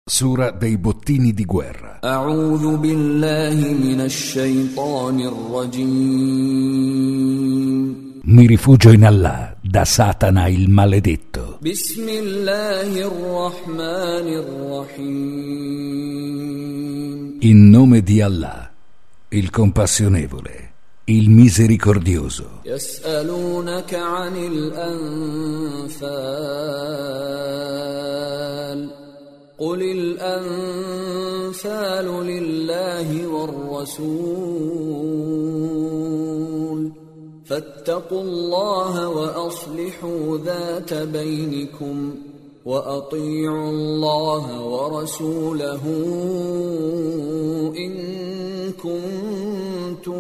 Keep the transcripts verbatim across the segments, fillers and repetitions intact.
Sura dei bottini di guerra. A'udhu billahi minash shaitanir rajim. Mi rifugio in Allah, da Satana il maledetto. Bismillahir rahmanir rahim. In nome di Allah, il compassionevole, il misericordioso. Yas'alunaka 'anil anfal. قل الأنفال لله والرسول فاتقوا الله وأصلحوا ذات بينكم وأطيعوا الله ورسوله إن كنتم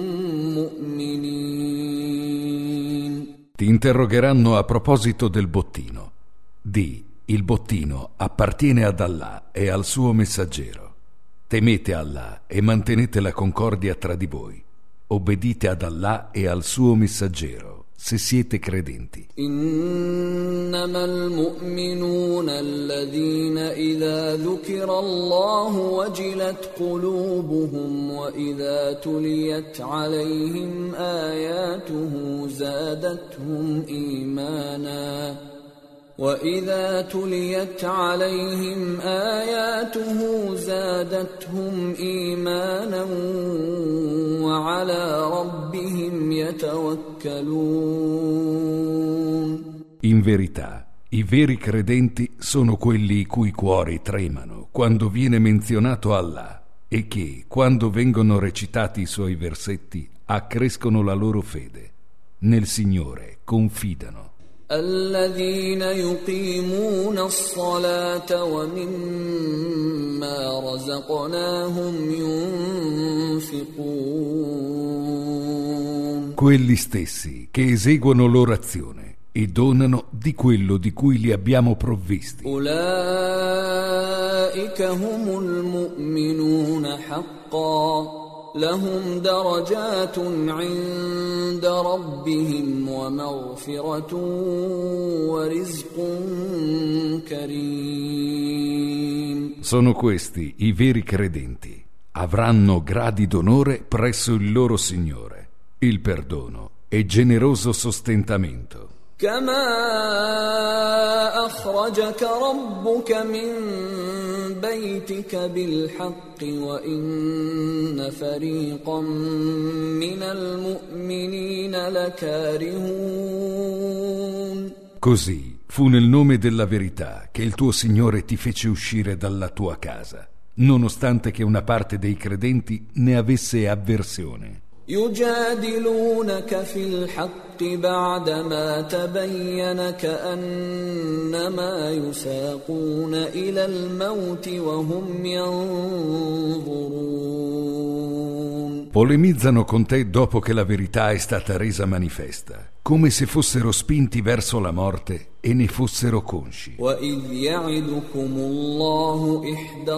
مؤمنين. Ti interrogheranno a proposito del bottino. Di Il bottino appartiene ad Allah e al suo messaggero. Temete Allah e mantenete la concordia tra di voi. Obbedite ad Allah e al suo messaggero, se siete credenti. Innamal mu'minuna alladhina idha dhukira Allahu wajilat qulubuhum wa idha tuliyat alayhim ayatuhu zadatuhum imana. وَإِذَا تُلِيَتْ عَلَيْهِمْ آيَاتُهُ زَادَتْهُمْ إِيمَانًا وَعَلَى رَبِّهِمْ يَتَوَكَّلُونَ. In verità, i veri credenti sono quelli i cui cuori tremano quando viene menzionato Allah e che, quando vengono recitati i suoi versetti, accrescono la loro fede. Nel Signore confidano. الذين يقيمون الصلاة ومما رزقناهم ينفقون. Quelli stessi che eseguono l'orazione e donano di quello di cui li abbiamo provvisti. أولئك هم المؤمنون حقا لهم درجات عند ربهم ومغفرة ورزق كريم. Sono questi i veri credenti. Avranno gradi d'onore presso il loro Signore, il perdono e generoso sostentamento. كما أخرجك ربك من بيتك بالحق وإن فريقا من المؤمنين لكارهون. Così fu nel nome della verità che il tuo Signore ti fece uscire dalla tua casa, nonostante che una parte dei credenti ne avesse avversione. يجادلونك في الحق بعدما تبين كأنما يساقون إلى الموت وهم ينظرون. Polemizzano con te dopo che la verità è stata resa manifesta, come se fossero spinti verso la morte e ne fossero consci. وَإِذْ يَعِدُكُمُ اللَّهُ إِحْدَى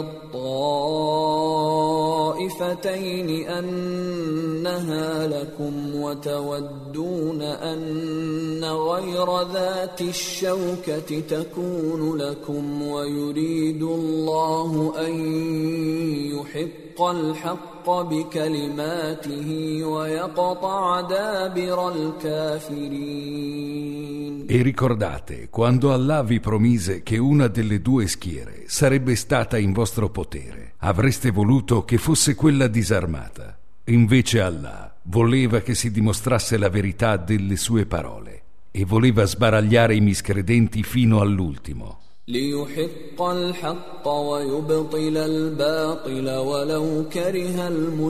الطَّائِفَتَيْنِ أَنَّهَا لَكُمْ وَتَوَدُّونَ أَنَّ غَيْرَ ذَاتِ الشَّوْكَةِ تَكُونُ لَكُمْ وَيُرِيدُ اللَّهُ أَن يُحِقَّ الْحَقَّ بِكَلِمَاتِهِ وَيَقْطَعَ دَابِرَ الْكَافِرِينَ. E ricordate quando Allah vi promise che una delle due schiere sarebbe stata in vostro potere. Avreste voluto che fosse quella disarmata. Invece Allah voleva che si dimostrasse la verità delle sue parole e voleva sbaragliare i miscredenti fino all'ultimo. ليحق الحق ويبطل الباطل ولو كره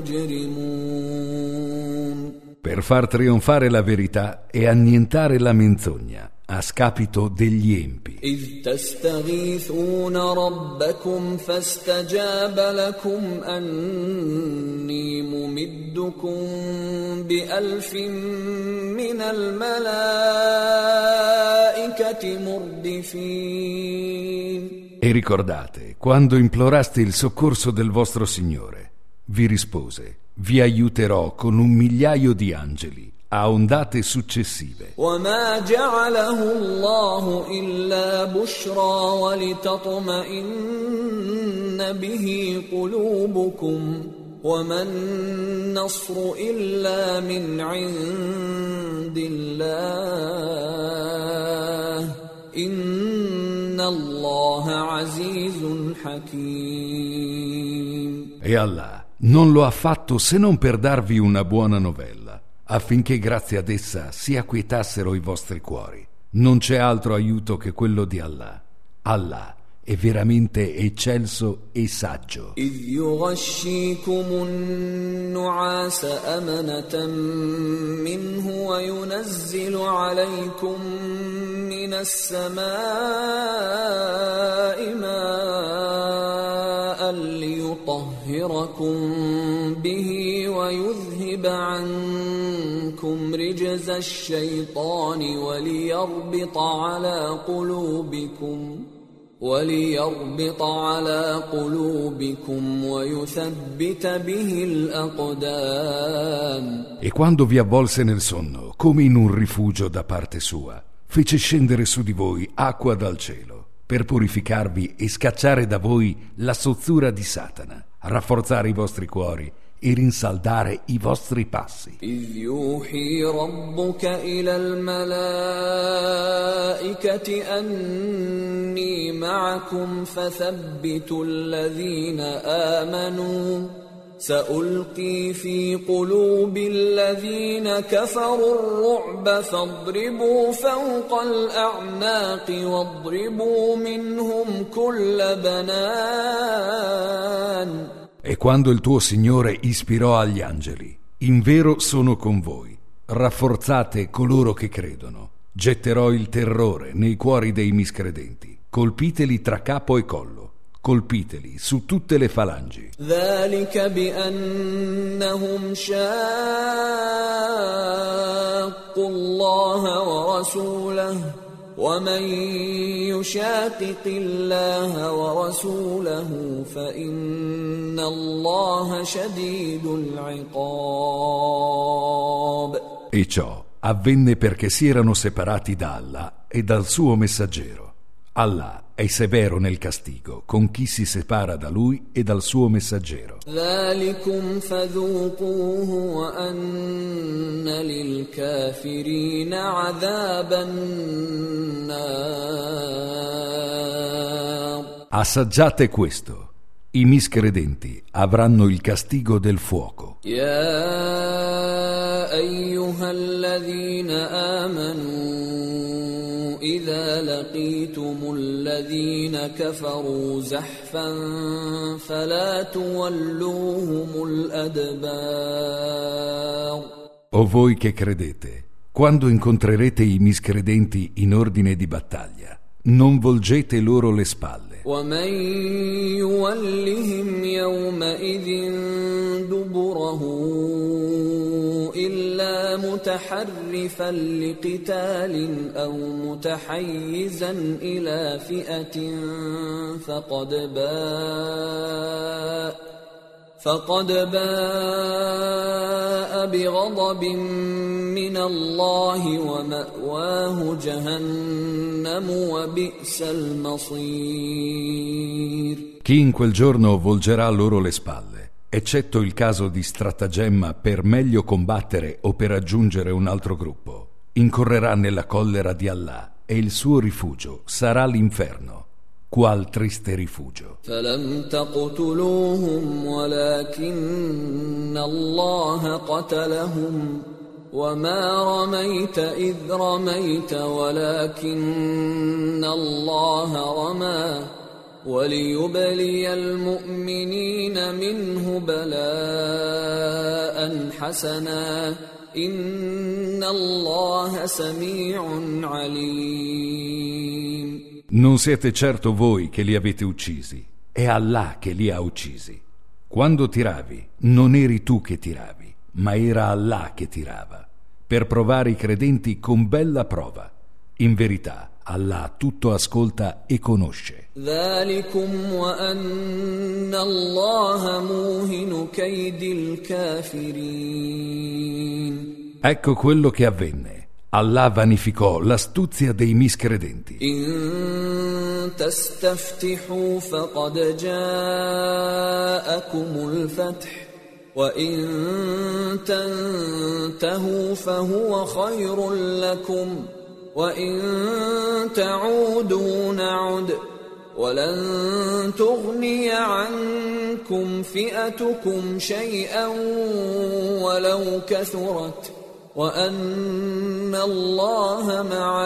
المجرمون. Per far trionfare la verità e annientare la menzogna a scapito degli empi. إذ تستغيثون ربكم فاستجاب لكم أني ممدكم بألف من الملائكة مردفين. E ricordate, quando imploraste il soccorso del vostro Signore, vi rispose: vi aiuterò con un migliaio di angeli a ondate successive. وما جعله الله إلا بشرى ولتطمئن به قلوبكم وما النصر إلا من عند الله إن الله عزيز حكيم. E Allah non lo ha fatto se non per darvi una buona novella, affinché grazie ad essa si acquietassero i vostri cuori. Non c'è altro aiuto che quello di Allah. Allah è veramente eccelso e saggio. إذ يغشيكم النعاس أمنة منه وينزل عليكم من السماء ماء ليطهركم به ويذهب عنكم رجز الشيطان وليربط على قلوبكم وليربط على قلوبكم ويثبت به الأقدام. E quando vi avvolse nel sonno, come in un rifugio da parte sua, fece scendere su di voi acqua dal cielo, per purificarvi e scacciare da voi la sozzura di Satana, rafforzare i vostri cuori e rinsaldare i vostri passi. إذ يوحي ربك إلى الملائكة أني معكم فثبتوا الذين آمنوا سألقي في قلوب الذين كفروا الرعب فاضربوا فوق الأعناق واضربوا منهم كل بنان. E quando il tuo Signore ispirò agli angeli, in vero sono con voi, rafforzate coloro che credono, getterò il terrore nei cuori dei miscredenti, colpiteli tra capo e collo, colpiteli su tutte le falangi. ذلك بأنهم شاقوا الله ورسوله ومن يشاقق الله ورسوله فإن الله شديد العقاب. E ciò avvenne perché si erano separati da Allah e dal suo messaggero. Allah è severo nel castigo con chi si separa da lui e dal suo messaggero. ذلكم فذوقوه وأن للكافرين عذاب النار. Assaggiate questo. I miscredenti avranno il castigo del fuoco. يا أيها الذين آمنوا إذا لقيتم الذين كفروا زحفا فلا تولوهم الأدبار. O voi che credete, quando incontrerete i miscredenti in ordine di battaglia, non volgete loro le spalle. ومن يولهم يومئذ دبره إلا متحرفا لقتال أو متحيزا إلى فئة فقد باء فقد باء بغضب من الله ومأواه جهنم وبئس المصير. Chi in quel giorno volgerà loro le spalle, eccetto il caso di stratagemma per meglio combattere o per raggiungere un altro gruppo, incorrerà nella collera di Allah e il suo rifugio sarà l'inferno. Qual triste rifugio. فلم تقتلوهم ولكن الله قتلهم وما رميت إذ رميت ولكن الله رمى وليبلي المؤمنين منه بلاء حسنا إن الله سميع عليم. Non siete certo voi che li avete uccisi, è Allah che li ha uccisi. Quando tiravi, non eri tu che tiravi, ma era Allah che tirava, per provare i credenti con bella prova. In verità, Allah tutto ascolta e conosce. ذلكم وأن الله موهن كيد الكافرين. Ecco quello che avvenne. Allah vanificò l'astuzia dei miscredenti. إن تستفتحوا فقد جاءكم الفتح وإن تنتهوا فهو خير لكم وإن تعودوا نعد ولن تغني عنكم فئتكم شيئا ولو كثرت وأن الله مع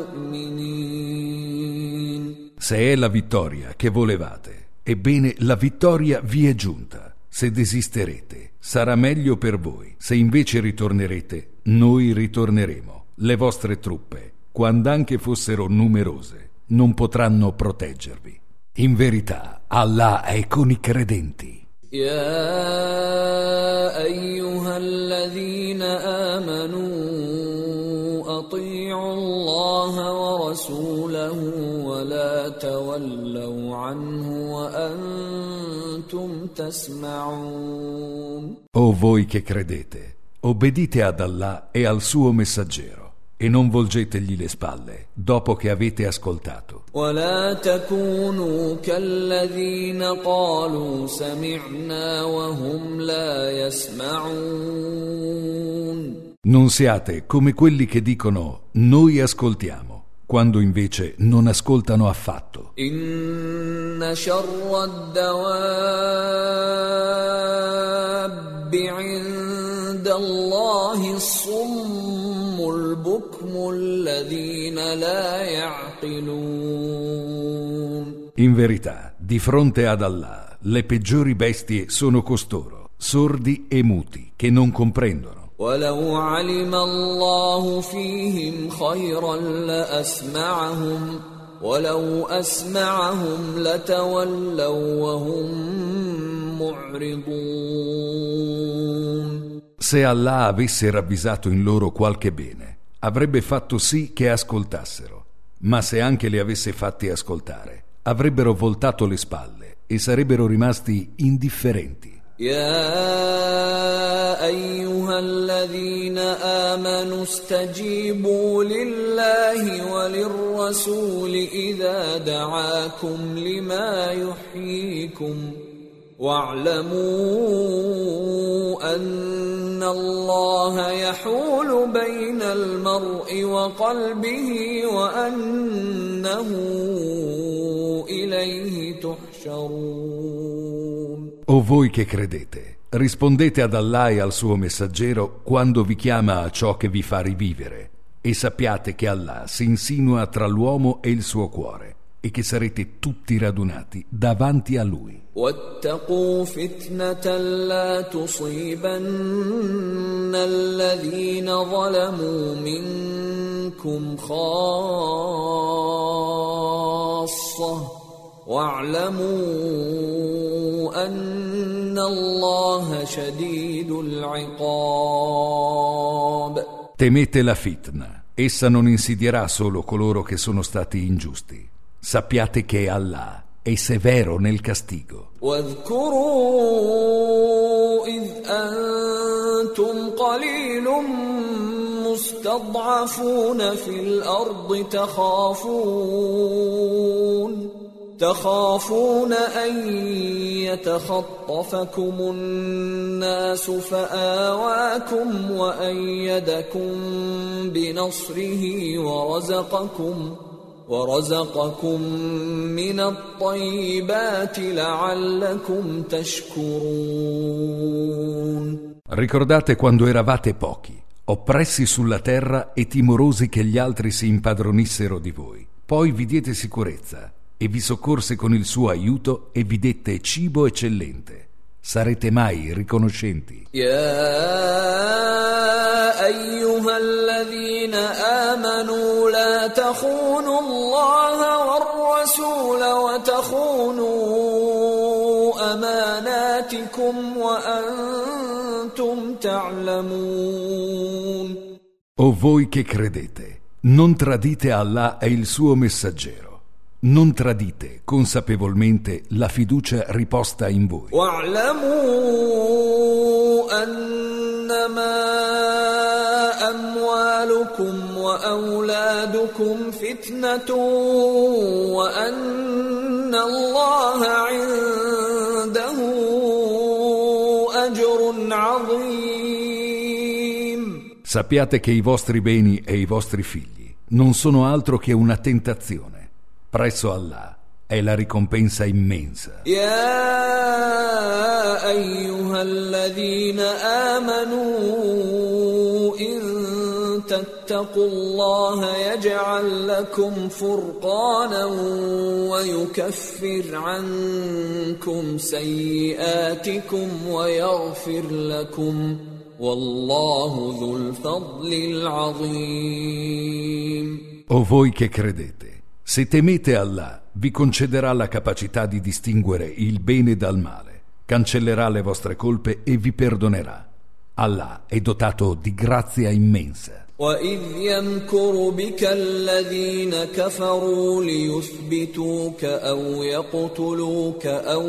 المؤمنين. Se è la vittoria che volevate, ebbene la vittoria vi è giunta. Se desisterete, sarà meglio per voi. Se invece ritornerete, noi ritorneremo. Le vostre truppe, quando anche fossero numerose, non potranno proteggervi. In verità, Allah è con i credenti. يا أيها الذين آمنوا أطيعوا الله ورسوله ولا تولوا عنه وأنتم تسمعون. O voi che credete, obbedite ad Allah e al suo messaggero e non volgetegli le spalle dopo che avete ascoltato. ولا تكونوا كالذين قالوا سمعنا وهم لا يسمعون. Non siate come quelli che dicono noi ascoltiamo, quando invece non ascoltano affatto. إن شر الدواب عند الله الصم البكم الذين لا يعقلون. In verità, di fronte ad Allah, le peggiori bestie sono costoro, sordi e muti, che non comprendono. ولو علم الله فيهم خيرا لأسمعهم ولو أسمعهم لتولوا وهم معرضون. Se Allah avesse ravvisato in loro qualche bene, avrebbe fatto sì che ascoltassero, ma se anche li avesse fatti ascoltare, avrebbero voltato le spalle e sarebbero rimasti indifferenti. يا أيها الذين آمنوا استجيبوا لله وللرسول إذا دعاكم لما يحييكم واعلموا أن الله يحول بين المرء وقلبه وأنه إليه تحشرون. O voi che credete, rispondete ad Allah e al suo messaggero quando vi chiama a ciò che vi fa rivivere, e sappiate che Allah si insinua tra l'uomo e il suo cuore, e che sarete tutti radunati davanti a Lui. واتقوا فتنة لا تصيبن الذين ظلموا منكم خاصة واعلموا أن الله شديد العقاب. Temete la fitna, essa non insidierà solo coloro che sono stati ingiusti. Sappiate che Allah è severo nel castigo. واذكروا إذ أنتم قليل مستضعفون في الأرض تخافون تخافون أن يتخطفكم الناس فآواكم وأيدكم بنصره ورزقكم ورزقكم من الطيبات لعلكم تشكرون. Ricordate quando eravate pochi, oppressi sulla terra e timorosi che gli altri si impadronissero di voi. Poi vi diede sicurezza e vi soccorse con il suo aiuto e vi dette cibo eccellente. Sarete mai riconoscenti? يا أيها الذين آمنوا لا تخونوا الله والرسول وتخونوا أماناتكم وأنتم تعلمون. O voi che credete, non tradite Allah e il suo messaggero. Non tradite consapevolmente la fiducia riposta in voi. واعلموا أنما أموالكم وأولادكم فتنة وأن الله عنده أجر عظيم. Sappiate che i vostri beni e i vostri figli non sono altro che una tentazione. Presso Allah è la ricompensa immensa. يا أيها الذين آمنوا إن تتقوا الله يجعل لكم فرقانا ويكفر عنكم سيئاتكم ويغفر لكم والله ذو الفضل العظيم. O voi che credete, se temete Allah, vi concederà la capacità di distinguere il bene dal male, cancellerà le vostre colpe e vi perdonerà. Allah è dotato di grazia immensa. وَإِذْ يَمْكُرُ بِكَ الَّذِينَ كَفَرُوا لِيُثْبِتُوكَ أَوْ يَقْتُلُوكَ أَوْ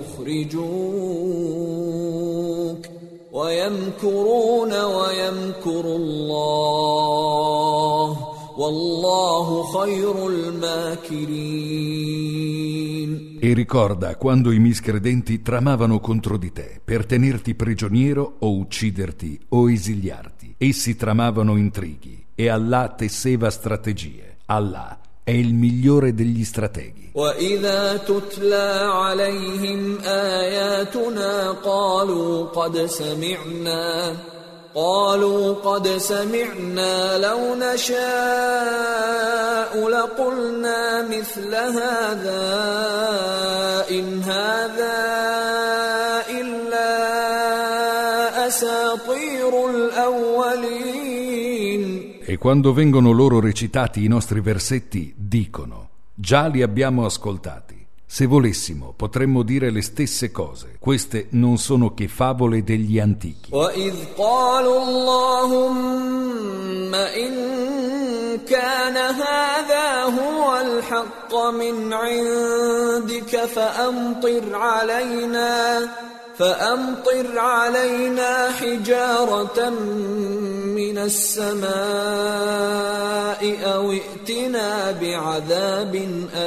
يُخْرِجُوكَ وَيَمْكُرُونَ وَيَمْكُرُ اللَّهُ وَاللَّهُ خَيْرُ الْمَاكِرِينَ. E ricorda quando i miscredenti tramavano contro di te per tenerti prigioniero o ucciderti o esiliarti. Essi tramavano intrighi e Allah tesseva strategie. Allah è il migliore degli strateghi. وَإِذَا تُتْلَى عَلَيْهِمْ آيَاتُنَا قَالُوا قَدْ سَمِعْنَا قالوا قد سمعنا لو نشاء لقلنا مثل هذا إن هذا إلا أساطير الأولين. E quando vengono loro recitati i nostri versetti, dicono: già li abbiamo ascoltati. Se volessimo, potremmo dire le stesse cose. Queste non sono che favole degli antichi. وَإِذْ قَالُوا اللَّهُمَّ إِن كَانَ هَذَا هُوَ الْحَقَّ مِنْ عِندِكَ فَأَمْطِرْ عَلَيْنَا فأمطر علينا حجارة من السماء أو ائتنا بعذاب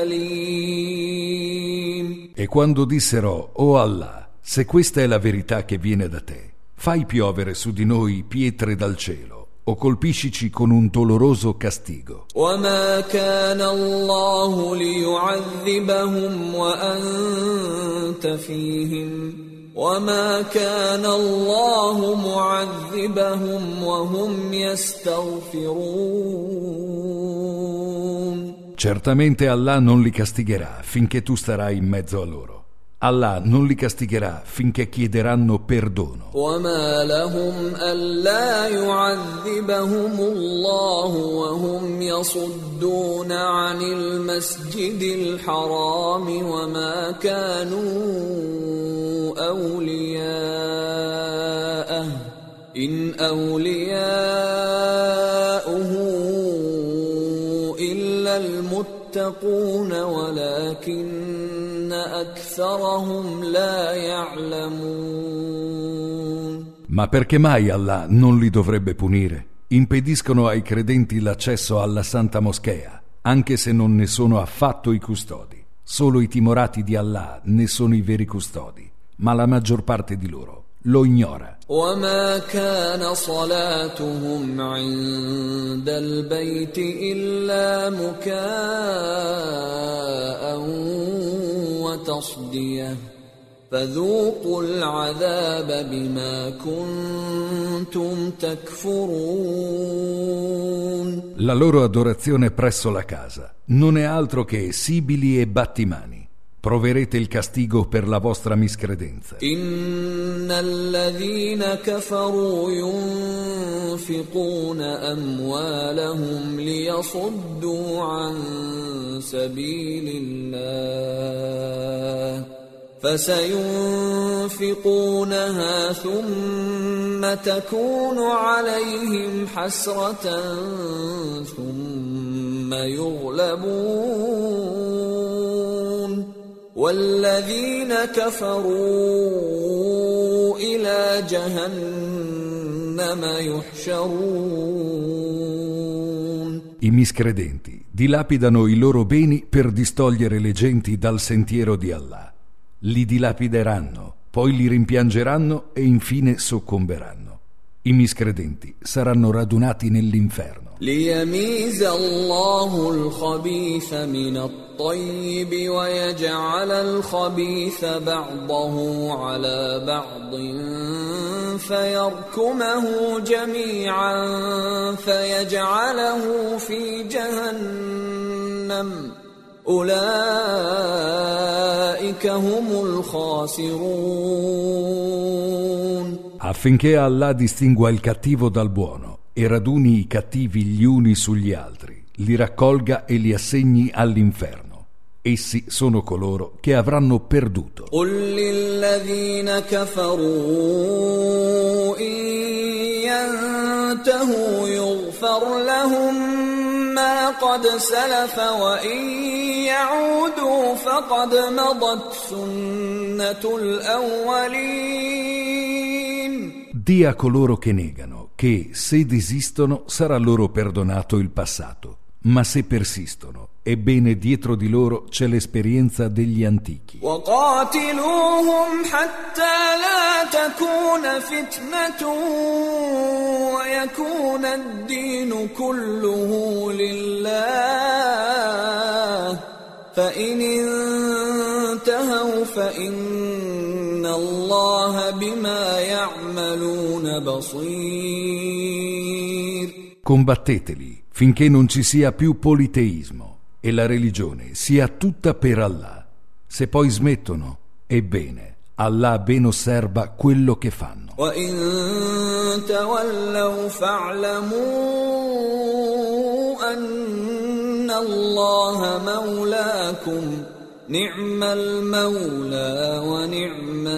أليم. E quando dissero: O Allah, se questa è la verità che viene da te, fai piovere su di noi pietre dal cielo o colpiscici con un doloroso castigo. وما كان الله ليعذبهم وأنت فيهم وما كان الله معذبهم وهم يستغفرون. Certamente Allah non li castigherà finché tu starai in mezzo a loro. Allah non li castigherà finché chiederanno perdono. وما لهم ألا يعذبهم الله وهم يصدون عن المسجد الحرام وما كانوا أولياءه إن أولياؤه إلا المتقون ولكن أكثرهم لا يعلمون. Ma perché mai Allah non li dovrebbe punire? Impediscono ai credenti l'accesso alla Santa Moschea, anche se non ne sono affatto i custodi. Solo i timorati di Allah ne sono i veri custodi, ma la maggior parte di loro lo ignora. وما كان صلاتهم عند البيت إلا مكاء وتصدية فذوقوا العذاب بما كنتم تكفرون. La loro adorazione presso la casa non è altro che sibili e battimani. Proverete il castigo per la vostra miscredenza. إن الذين كفروا ينفقون أموالهم ليصدوا عن سبيل الله فسينفقونها ثم تكون عليهم حسرة ثم يغلبون والذين كفروا إلى جهنم يحشرون. I miscredenti dilapidano i loro beni per distogliere le genti dal sentiero di Allah. Li dilapideranno, poi li rimpiangeranno e infine soccomberanno. I miscredenti saranno radunati nell'inferno. ليميز الله الخبيث من الطيب ويجعل الخبيث بعضه على بعض فيركمه جميعا فيجعله في جهنم أولئك هم الخاسرون. Affinché Allah distingua il cattivo dal buono e raduni i cattivi gli uni sugli altri, li raccolga e li assegni all'inferno. Essi sono coloro che avranno perduto. قل للذين كفروا إن ينتهوا يغفر لهم ما قد سلف وإن يعودوا فقد مضت سنة الأولين. Dì a coloro che negano che se desistono sarà loro perdonato il passato, ma se persistono, ebbene dietro di loro c'è l'esperienza degli antichi. وقاتلوهم حتى لا تكون فتنة ويكون الدين كله لله فإن انتهوا فإن الله بما يعملون بصير. Combatteteli finché non ci sia più politeismo e la religione sia tutta per Allah. Se poi smettono, ebbene, Allah ben osserva quello che fanno. وَإِن تَوَلَّوْا فَاعْلَمُوا أَنَّ اللَّهَ مَوْلَاكُمْ نِعْمَ الْمَوْلَى وَنِعْمَ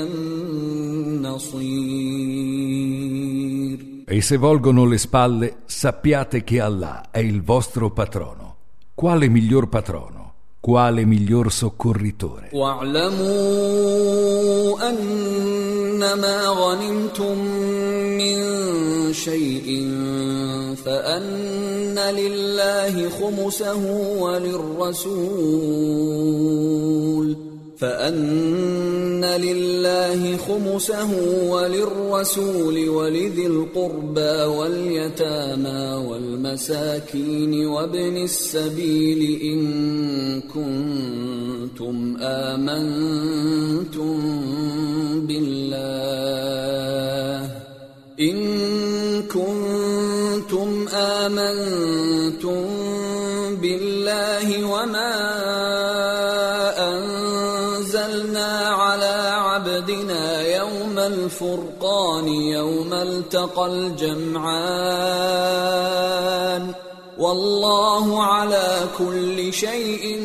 النَّصِيرُ. E se volgono le spalle, sappiate che Allah è il vostro patrono. Quale miglior patrono? Quale miglior soccorritore? وَاعْلَمُوا أَنَّمَا غَنِمْتُم مِّن شَيْءٍ فَأَنَّ لِلَّهِ خُمُسَهُ وَلِلرَّسُولِ فأن لله خمسه وللرسول ولذي القربى واليتامى والمساكين وابن السبيل إن كنتم آمنتم بالله إن كنتم آمنتم بالله وما يوم الفرقان يوم التقى الجمعان والله على كل شيء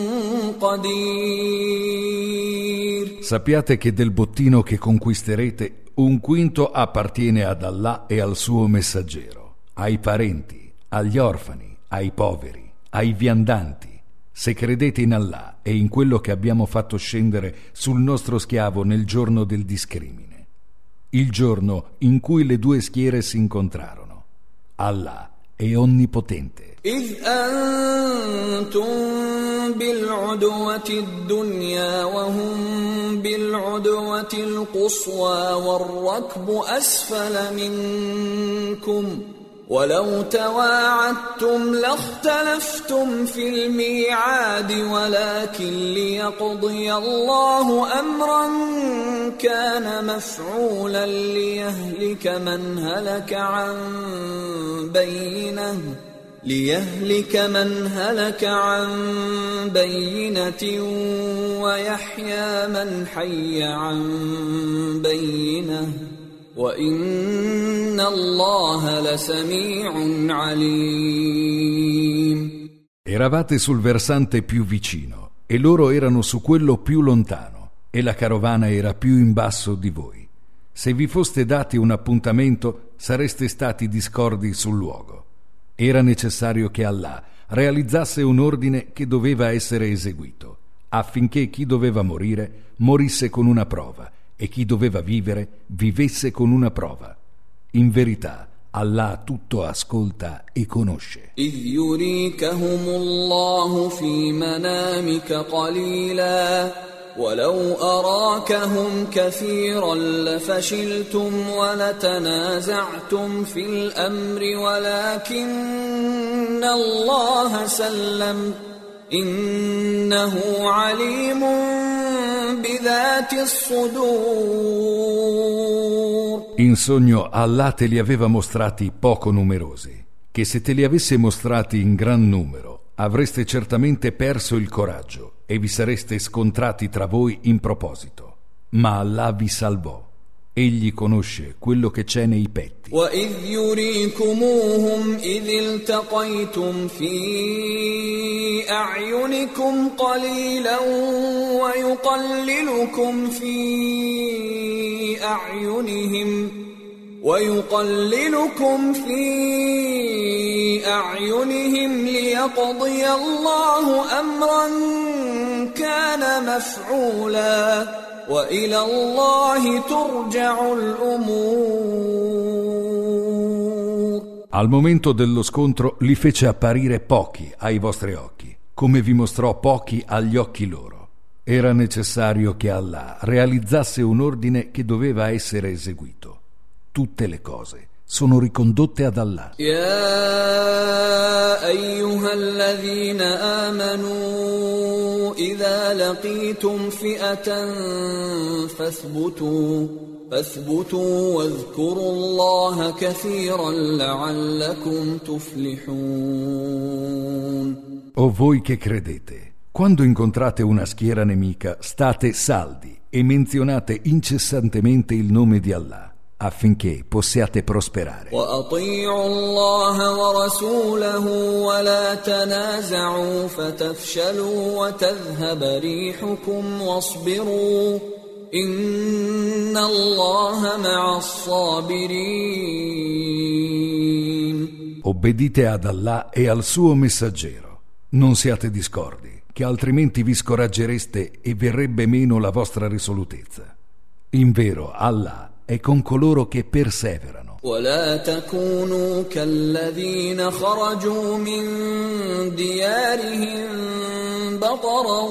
قدير. Sappiate che del bottino che conquisterete un quinto appartiene ad Allah e al suo messaggero, ai parenti, agli orfani, ai poveri, ai viandanti. Se credete in Allah e in quello che abbiamo fatto scendere sul nostro schiavo nel giorno del discrimine, il giorno in cui le due schiere si incontrarono. Allah è onnipotente. إذ أنتم بالعدوة الدنيا وهم بالعدوة القصوى والركب أسفل منكم ولو تواعدتم لاختلفتم في الميعاد ولكن ليقضي الله أمرا كان مفعولا ليهلك من هلك عن بينة ليهلك من هلك عن بينة ويحيى من حي عن بينة وَإِنَّ اللَّهَ لَسَمِيعٌ عَلِيمٌ. Eravate sul versante più vicino e loro erano su quello più lontano e la carovana era più in basso di voi. Se vi foste dati un appuntamento sareste stati discordi sul luogo. Era necessario che Allah realizzasse un ordine che doveva essere eseguito, affinché chi doveva morire morisse con una prova e chi doveva vivere vivesse con una prova. In verità, Allah tutto ascolta e conosce. إذ يريكهم الله في منامك قليلا ولو أراكهم كثيرا لفشلتم ولتنازعتم في الأمر ولكن الله سلم إنه عليم بذات الصدور. In sogno Allah te li aveva mostrati poco numerosi, che se te li avesse mostrati in gran numero avreste certamente perso il coraggio e vi sareste scontrati tra voi in proposito. Ma Allah vi salvò. Egli conosce quello che c'è nei petti. وَإِذْ يُرِيكُمُوهُمْ إِذِ الْتَقَيْتُمْ فِي أَعْيُنِكُمْ قَلِيلًا وَيُقَلِّلُكُمْ فِي أَعْيُنِهِمْ وَيُقَلِّلُكُمْ فِي أَعْيُنِهِمْ لِيَقْضِيَ اللَّهُ أَمْرًا كَانَ مَفْعُولًا وَإِلَى اللَّهِ تُرْجَعُ الْأُمُورُ. Al momento dello scontro li fece apparire pochi ai vostri occhi, come vi mostrò pochi agli occhi loro. Era necessario che Allah realizzasse un ordine che doveva essere eseguito. Tutte le cose sono ricondotte ad Allah. يا أيها الذين آمنوا إذا لقيتم فئة فاثبتوا فاثبتوا واذكروا الله كثيرا لعلكم تفلحون. O voi che credete, quando incontrate una schiera nemica, state saldi e menzionate incessantemente il nome di Allah, affinché possiate prosperare. وأطيعوا الله ورسوله ولا تنازعوا فتفشلوا وتذهب ريحكم واصبروا إن الله مع الصابرين. Obbedite ad Allah e al suo messaggero. Non siate discordi, che altrimenti vi scoraggereste e verrebbe meno la vostra risolutezza. Invero Allah è con coloro che perseverano. ولا تكونوا كالذين خرجوا من ديارهم بطرا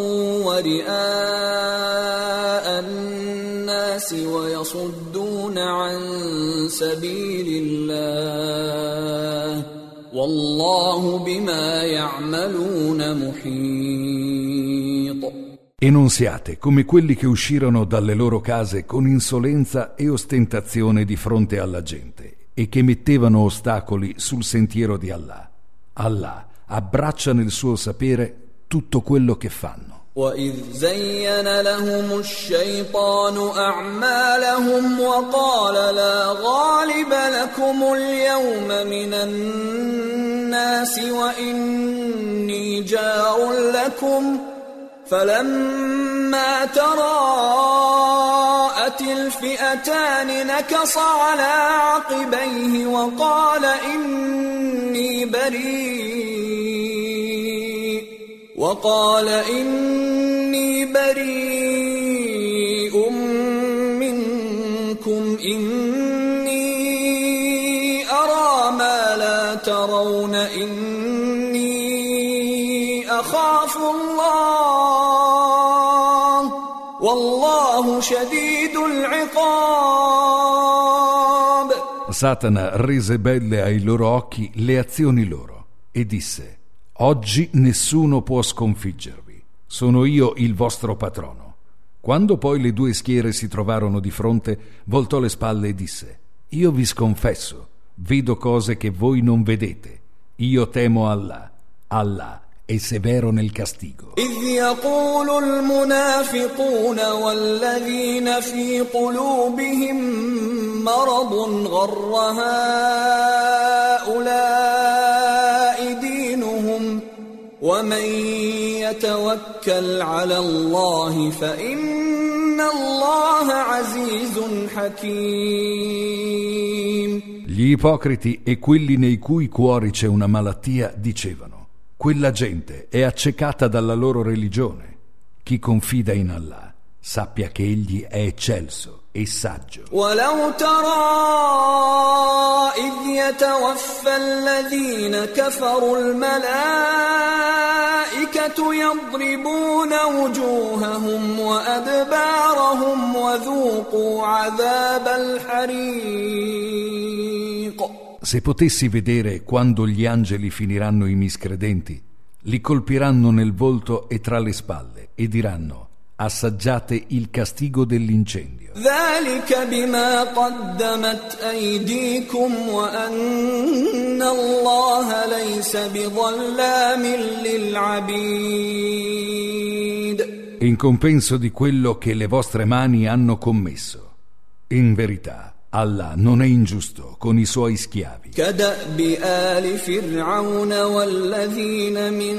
ورئاء الناس ويصدون عن سبيل الله والله بما يعملون محيط. E non siate come quelli che uscirono dalle loro case con insolenza e ostentazione di fronte alla gente e che mettevano ostacoli sul sentiero di Allah. Allah abbraccia nel suo sapere tutto quello che fanno. وَإِذْ زَيَّنَ لَهُمُ الشَّيْطَانُ أَعْمَالَهُمْ وَقَالَ لَا غَالِبَ لَكُمُ الْيَوْمَ مِنَ النَّاسِ وَإِنِّي جَارٌ لَكُمْ فلما تراءت الفئتان نكص على عقبيه وقال إني بريء وقال إني بريء منكم إني أرى ما لا ترون إني أخاف الله والله شديد العقاب. Satana rese belle ai loro occhi le azioni loro e disse: oggi nessuno può sconfiggervi, sono io il vostro patrono. Quando poi le due schiere si trovarono di fronte, voltò le spalle e disse: io vi sconfesso, vedo cose che voi non vedete, io temo Allah, Allah è severo nel castigo. إذ يقول المنافقون والذين في قلوبهم مرض غر هؤلاء دينهم ومن يتوكل على الله فإن الله عزيز حكيم. Gli ipocriti e quelli nei cui cuori c'è una malattia dicevano: quella gente è accecata dalla loro religione. Chi confida in Allah sappia che egli è eccelso e saggio. ولو ترى إذ يتوفى الذين كفروا الملائكة يضربون وجوههم وأدبارهم وذوقوا عذاب الحريق. Se potessi vedere quando gli angeli finiranno i miscredenti, li colpiranno nel volto e tra le spalle e diranno: assaggiate il castigo dell'incendio. ذلك بما قدمت أيديكم وأن الله ليس بظلام للعبيد. In compenso di quello che le vostre mani hanno commesso. In verità, Allah non è ingiusto con i suoi schiavi. كدأب آل فرعون والذين من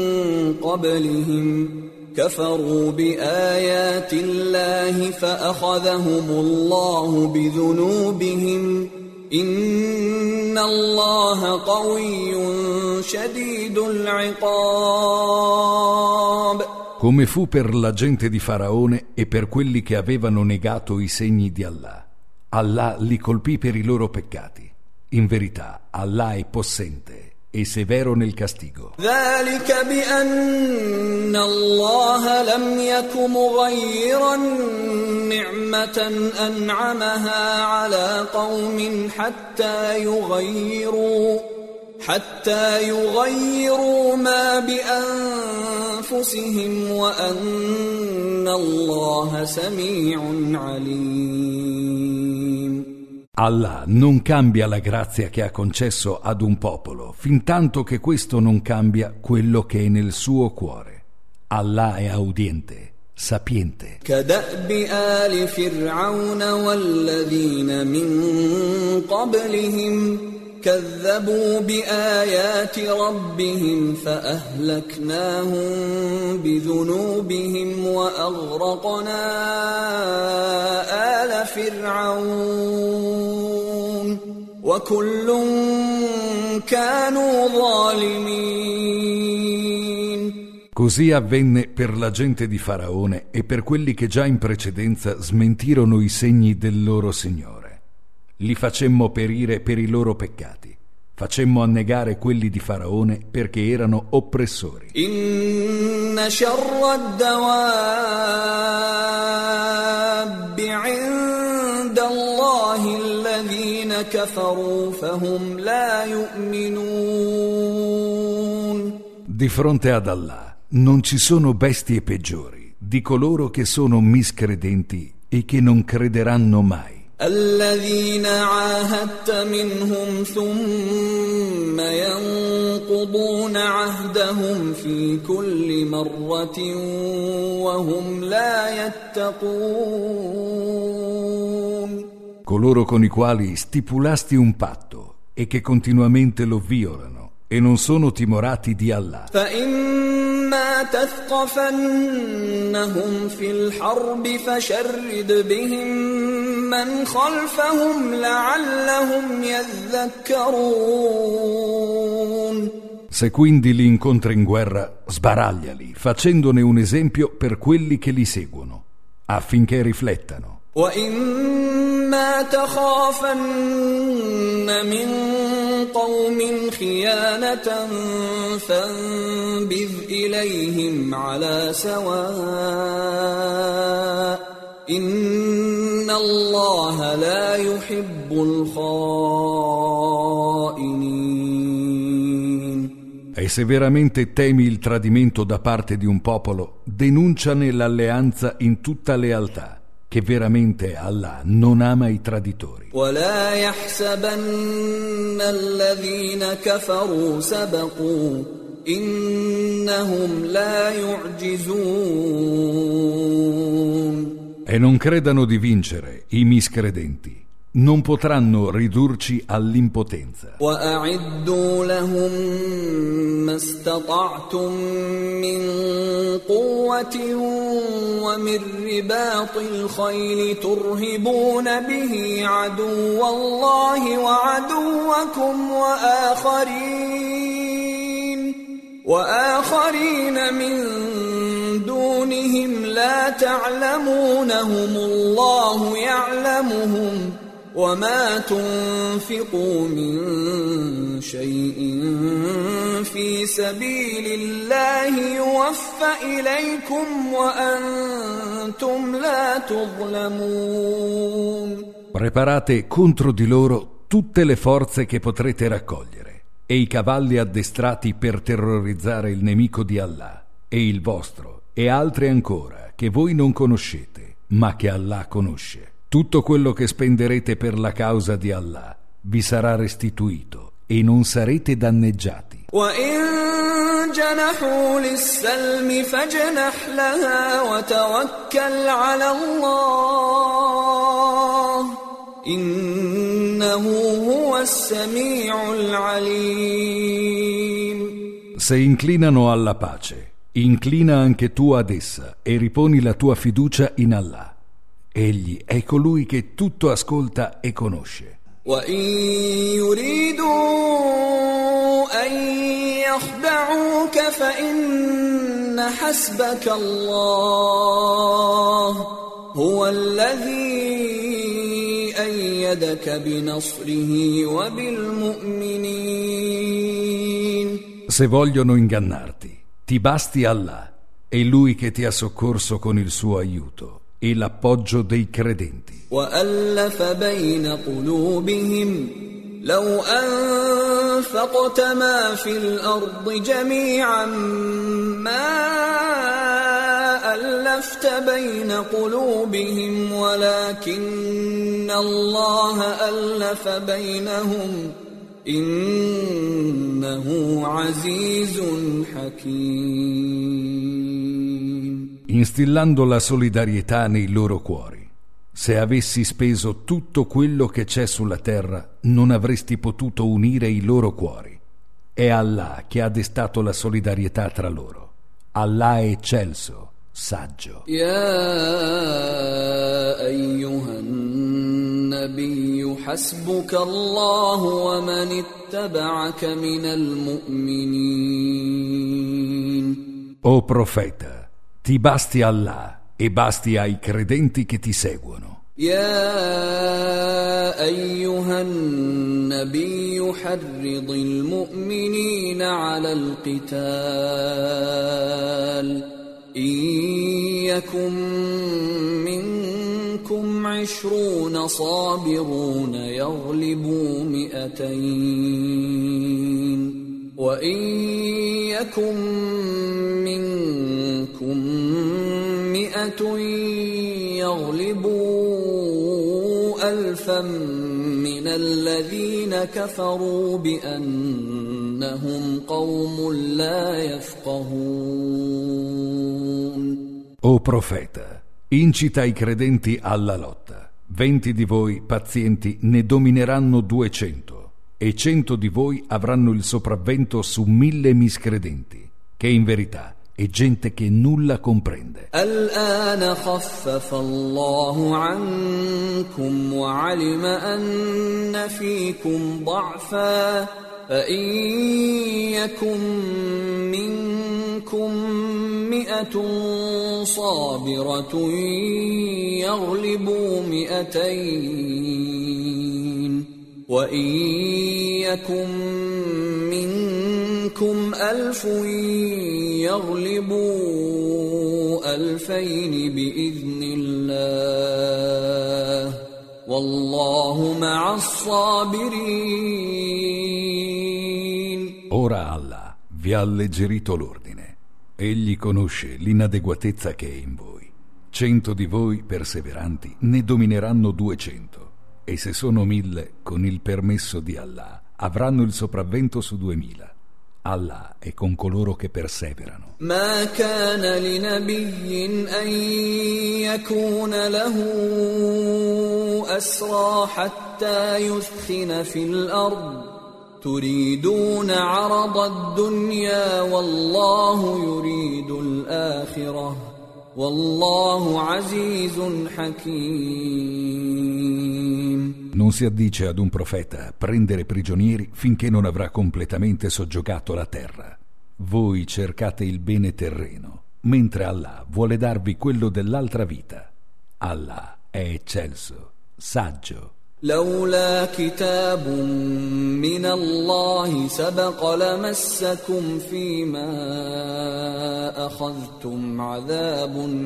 قبلهم كفروا بآيات الله فأخذهم الله بذنوبهم إن الله قوي شديد العقاب. Come fu per la gente di Faraone e per quelli che avevano negato i segni di Allah. Allah li colpì per i loro peccati. In verità, Allah è possente e severo nel castigo. ذلك بأن الله لم يك مغيرا نعمة أنعمها على قوم حتى يغيروا حتى يغيروا ما بأنفسهم وأن الله سميع عليم. Allah non cambia la grazia che ha concesso ad un popolo, fintanto che questo non cambia quello che è nel suo cuore. Allah è audiente, sapiente. كدأب آل فرعون والذين من قبلهم كذبوا بآيات ربهم فأهلكناهم بذنوبهم وأغرقنا آل فرعون وكل كانوا ظالمين. Così avvenne per la gente di Faraone e per quelli che già in precedenza smentirono i segni del loro Signore. Li facemmo perire per i loro peccati. Facemmo annegare quelli di Faraone perché erano oppressori. Inna sharra ad-dawabbi 'inda Allahi alladhina kafaru fahum la yu'minun. Di fronte ad Allah non ci sono bestie peggiori di coloro che sono miscredenti e che non crederanno mai. الذين عاهدت منهم ثم ينقضون عهدهم في كل مرة وهم لا يتقون. Coloro con i quali stipulasti un patto e che continuamente lo violano e non sono timorati di Allah. فإما تثقفنهم في الحرب فشرد بهم من خلفهم لعلهم يذكرون. Se quindi li incontri in guerra, sbaragliali, facendone un esempio per quelli che li seguono, affinché riflettano. وَإِمَّا تَخَافَنَّ مِنْ قَوْمٍ خِيَانَةً فَانبِذْ إِلَيْهِمْ عَلَى سَوَاءٍ إِنَّ اللَّهَ لَا يُحِبُّ الْخَائِنِينَ. E se veramente temi il tradimento da parte di un popolo, denunciane l'alleanza in tutta lealtà, che veramente Allah non ama i traditori. وَلَا يَحْسَبَنَّ الَّذِينَ كَفَرُوا سَبَقُوا إِنَّهُمْ لَا يُعْجِزُونَ. E non credano di vincere i miscredenti. Non potranno ridurci all'impotenza. وَأَعِدُّوا لَهُم مَّا اسْتَطَعْتُم مِّن قُوَّةٍ وَمِن رِّبَاطِ الْخَيْلِ تُرْهِبُونَ بِهِ عَدُوَّ اللَّهِ وَعَدُوَّكُمْ وَآخَرِينَ وآخرين من دونهم لا تعلمونهم الله يعلمهم وما تنفقوا من شيء في سبيل الله يوفى إليكم وأنتم لا تظلمون. Preparate contro di loro tutte le forze che potrete raccogliere e i cavalli addestrati per terrorizzare il nemico di Allah e il vostro e altre ancora che voi non conoscete ma che Allah conosce. Tutto quello che spenderete per la causa di Allah vi sarà restituito e non sarete danneggiati. وَإِن جَنَحُوا لِلسَّلْمِ فَاجْنَحْ لَهَا وَتَوَكَّلْ عَلَى اللَّهِ إِنَّهُ هُوَ السَّمِيعُ الْعَلِيمُ. Se inclinano alla pace, inclina anche tu ad essa e riponi la tua fiducia in Allah. Egli è colui che tutto ascolta e conosce. وَإِن يُرِيدُوا أَن يَخْدَعُوكَ فَإِنَّ حَسْبَكَ اللَّهُ هُوَ الَّذِي أَيَّدَكَ بِنَصْرِهِ وَبِالْمُؤْمِنِينَ. Se vogliono ingannarti, ti basti Allah, è Lui che ti ha soccorso con il suo aiuto e l'appoggio dei credenti. وَأَلَّفَ بَيْنَ قُلُوبِهِمْ لَوْ أَنفَقْتَ مَا فِي الْأَرْضِ جَمِيعًا مَا أَلَّفْتَ بَيْنَ قُلُوبِهِمْ وَلَكِنَّ اللَّهَ أَلَّفَ بَيْنَهُمْ إِنَّهُ عَزِيزٌ حَكِيمٌ. Instillando la solidarietà nei loro cuori. Se avessi speso tutto quello che c'è sulla terra, non avresti potuto unire i loro cuori. È Allah che ha destato la solidarietà tra loro. Allah è eccelso, saggio. يا أيها النبي حسبك الله ومن اتبعك من المؤمنين. O profeta, ti basti Allah e basti ai credenti che ti seguono. يا أيها النبي حرض المؤمنين على القتال إن يكن منكم عشرون صابرون يغلبوا مئتين وإن يكن منكم مئة يغلبوا ألفا من الذين كفروا بأنهم قوم لا يفقهون. O profeta, incita i credenti alla lotta. Venti di voi pazienti ne domineranno duecento e cento di voi avranno il sopravvento su mille miscredenti, che in verità è gente che nulla comprende. الآن خفف الله عنكم وعلم أن فيكم ضعفا فإن يكن منكم مئة صابرة يغلبوا مئتين وإن يكن منكم ألف يغلبوا ألفين بإذن الله والله مع الصابرين. Ora Allah vi ha alleggerito l'ordine. Egli conosce l'inadeguatezza che è in voi. Cento di voi perseveranti ne domineranno duecento. E se sono mille, con il permesso di Allah, avranno il sopravvento su duemila. Allah è con coloro che perseverano. ما كان لنبي أن يكون له أسرى حتى يثخن في الأرض تريدون عرض الدنيا والله يريد الآخرة والله عزيز حكيم. Non si addice ad un profeta prendere prigionieri finché non avrà completamente soggiogato la terra. Voi cercate il bene terreno, mentre Allah vuole darvi quello dell'altra vita. Allah è eccelso, saggio. لولا كتاب من الله سبق لمسكم فيما أخذتم عذاب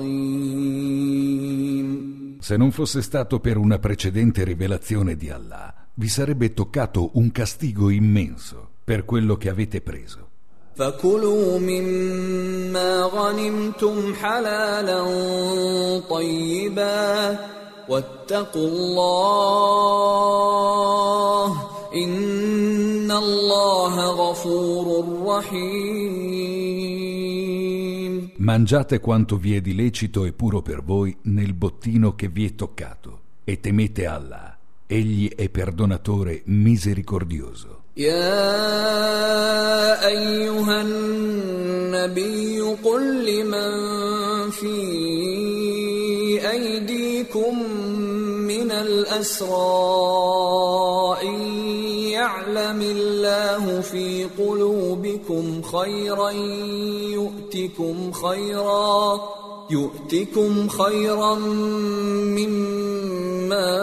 عظيم. Se non fosse stato per una precedente rivelazione di Allah, vi sarebbe toccato un castigo immenso per quello che avete preso. فكلوا مما غنمتم حلالا طيبا واتقوا الله إن الله غفور رحيم. Mangiate quanto vi è di lecito e puro per voi nel bottino che vi è toccato e temete Allah, egli è perdonatore misericordioso. يا أيها النبي قل لمن في أيديكم من الأسرى إن يعلم الله في قلوبكم خيرا يؤتكم خيرا يؤتكم خيرا مما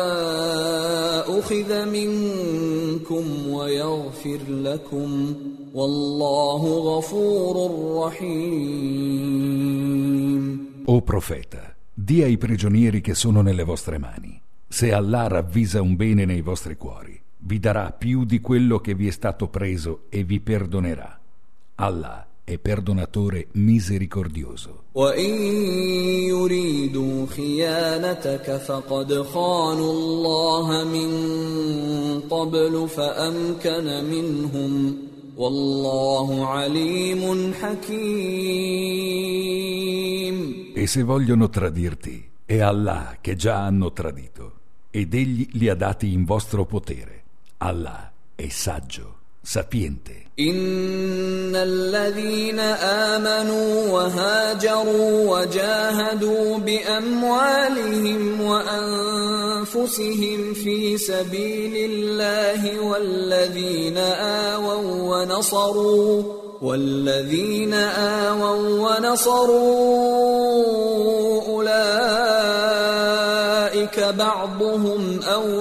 أخذ منكم ويغفر لكم والله غفور رحيم. O profeta, di ai prigionieri che sono nelle vostre mani: se Allah ravvisa un bene nei vostri cuori, vi darà più di quello che vi è stato preso e vi perdonerà. Allah è perdonatore misericordioso. وَإِن يُرِيدُوا خِيَانَتَكَ فَقَدْ خَانُوا اللَّهَ مِن قَبْلُ فَأَمْكَنَ مِنْهُمْ وَاللَّهُ عَلِيمٌ حَكِيمٌ. E se vogliono tradirti, è Allah che già hanno tradito, ed egli li ha dati in vostro potere. Allah è saggio, sapiente. إن الذين آمنوا وهاجروا وجاهدوا بأموالهم وأنفسهم في سبيل الله والذين آووا ونصروا والذين آووا ونصروا أولئك بعضهم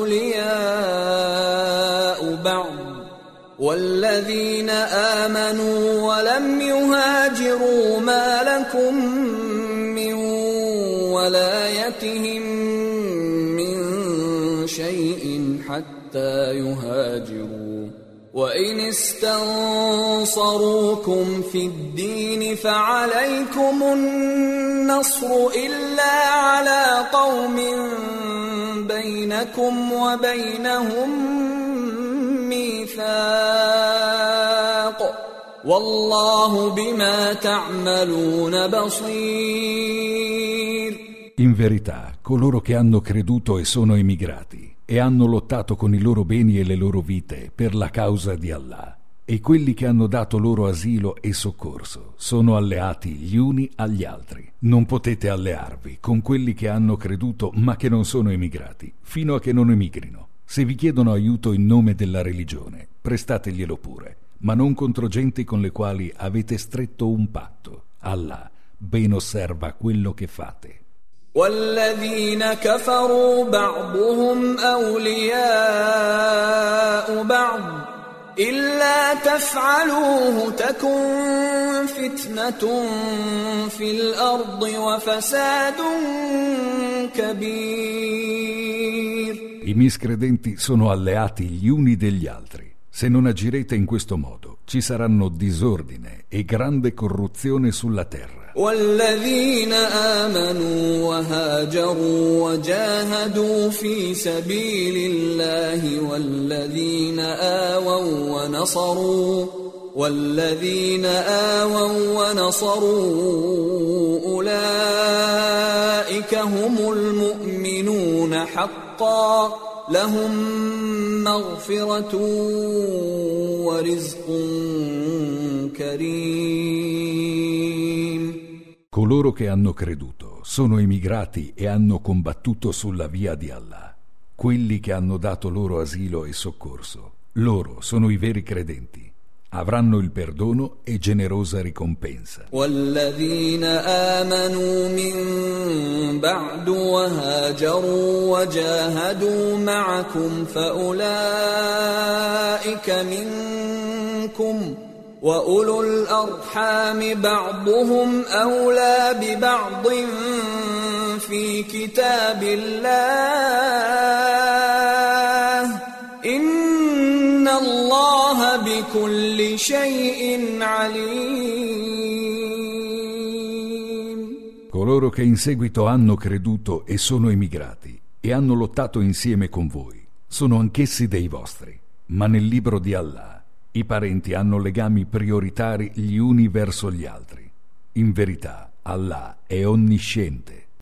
أولياء بعض والذين آمنوا ولم يهاجروا ما لكم من ولايتهم من شيء حتى يهاجروا وإن استنصروكم في الدين فعليكم النصر إلا على قوم بينكم وبينهم ميثاق والله بما تعملون بصير. In verità, coloro che hanno creduto e sono emigrati e hanno lottato con i loro beni e le loro vite per la causa di Allah, e quelli che hanno dato loro asilo e soccorso sono alleati gli uni agli altri. Non potete allearvi con quelli che hanno creduto ma che non sono emigrati, fino a che non emigrino. Se vi chiedono aiuto in nome della religione, prestateglielo pure, ma non contro genti con le quali avete stretto un patto. Allah ben osserva quello che fate. والذين كفروا بعضهم أولياء بعض إلا تفعلوه تكن فتنة في الأرض وفساد كبير. I miscredenti sono alleati gli uni degli altri. Se non agirete in questo modo, ci saranno disordine e grande corruzione sulla terra. والذين آمنوا وهاجروا وجاهدوا في سبيل الله والذين آووا ونصروا والذين آووا ونصروا أولئك هم المؤمنون حقا لهم مغفرة ورزق كريم. Coloro che hanno creduto sono emigrati e hanno combattuto sulla via di Allah. Quelli che hanno dato loro asilo e soccorso, loro sono i veri credenti. avranno il perdono e generosa ricompensa. والذين آمنوا من بعد وهاجروا وجاهدوا معكم فأولئك منكم وأولو الأرحام بعضهم أولى ببعض في كتاب الله إن الله بكل شيء عليم. Coloro che in seguito hanno creduto e sono emigrati e hanno lottato insieme con voi sono anch'essi dei vostri, ma nel libro di Allah i parenti hanno legami prioritari gli uni verso gli altri. In verità, Allah è onnisciente.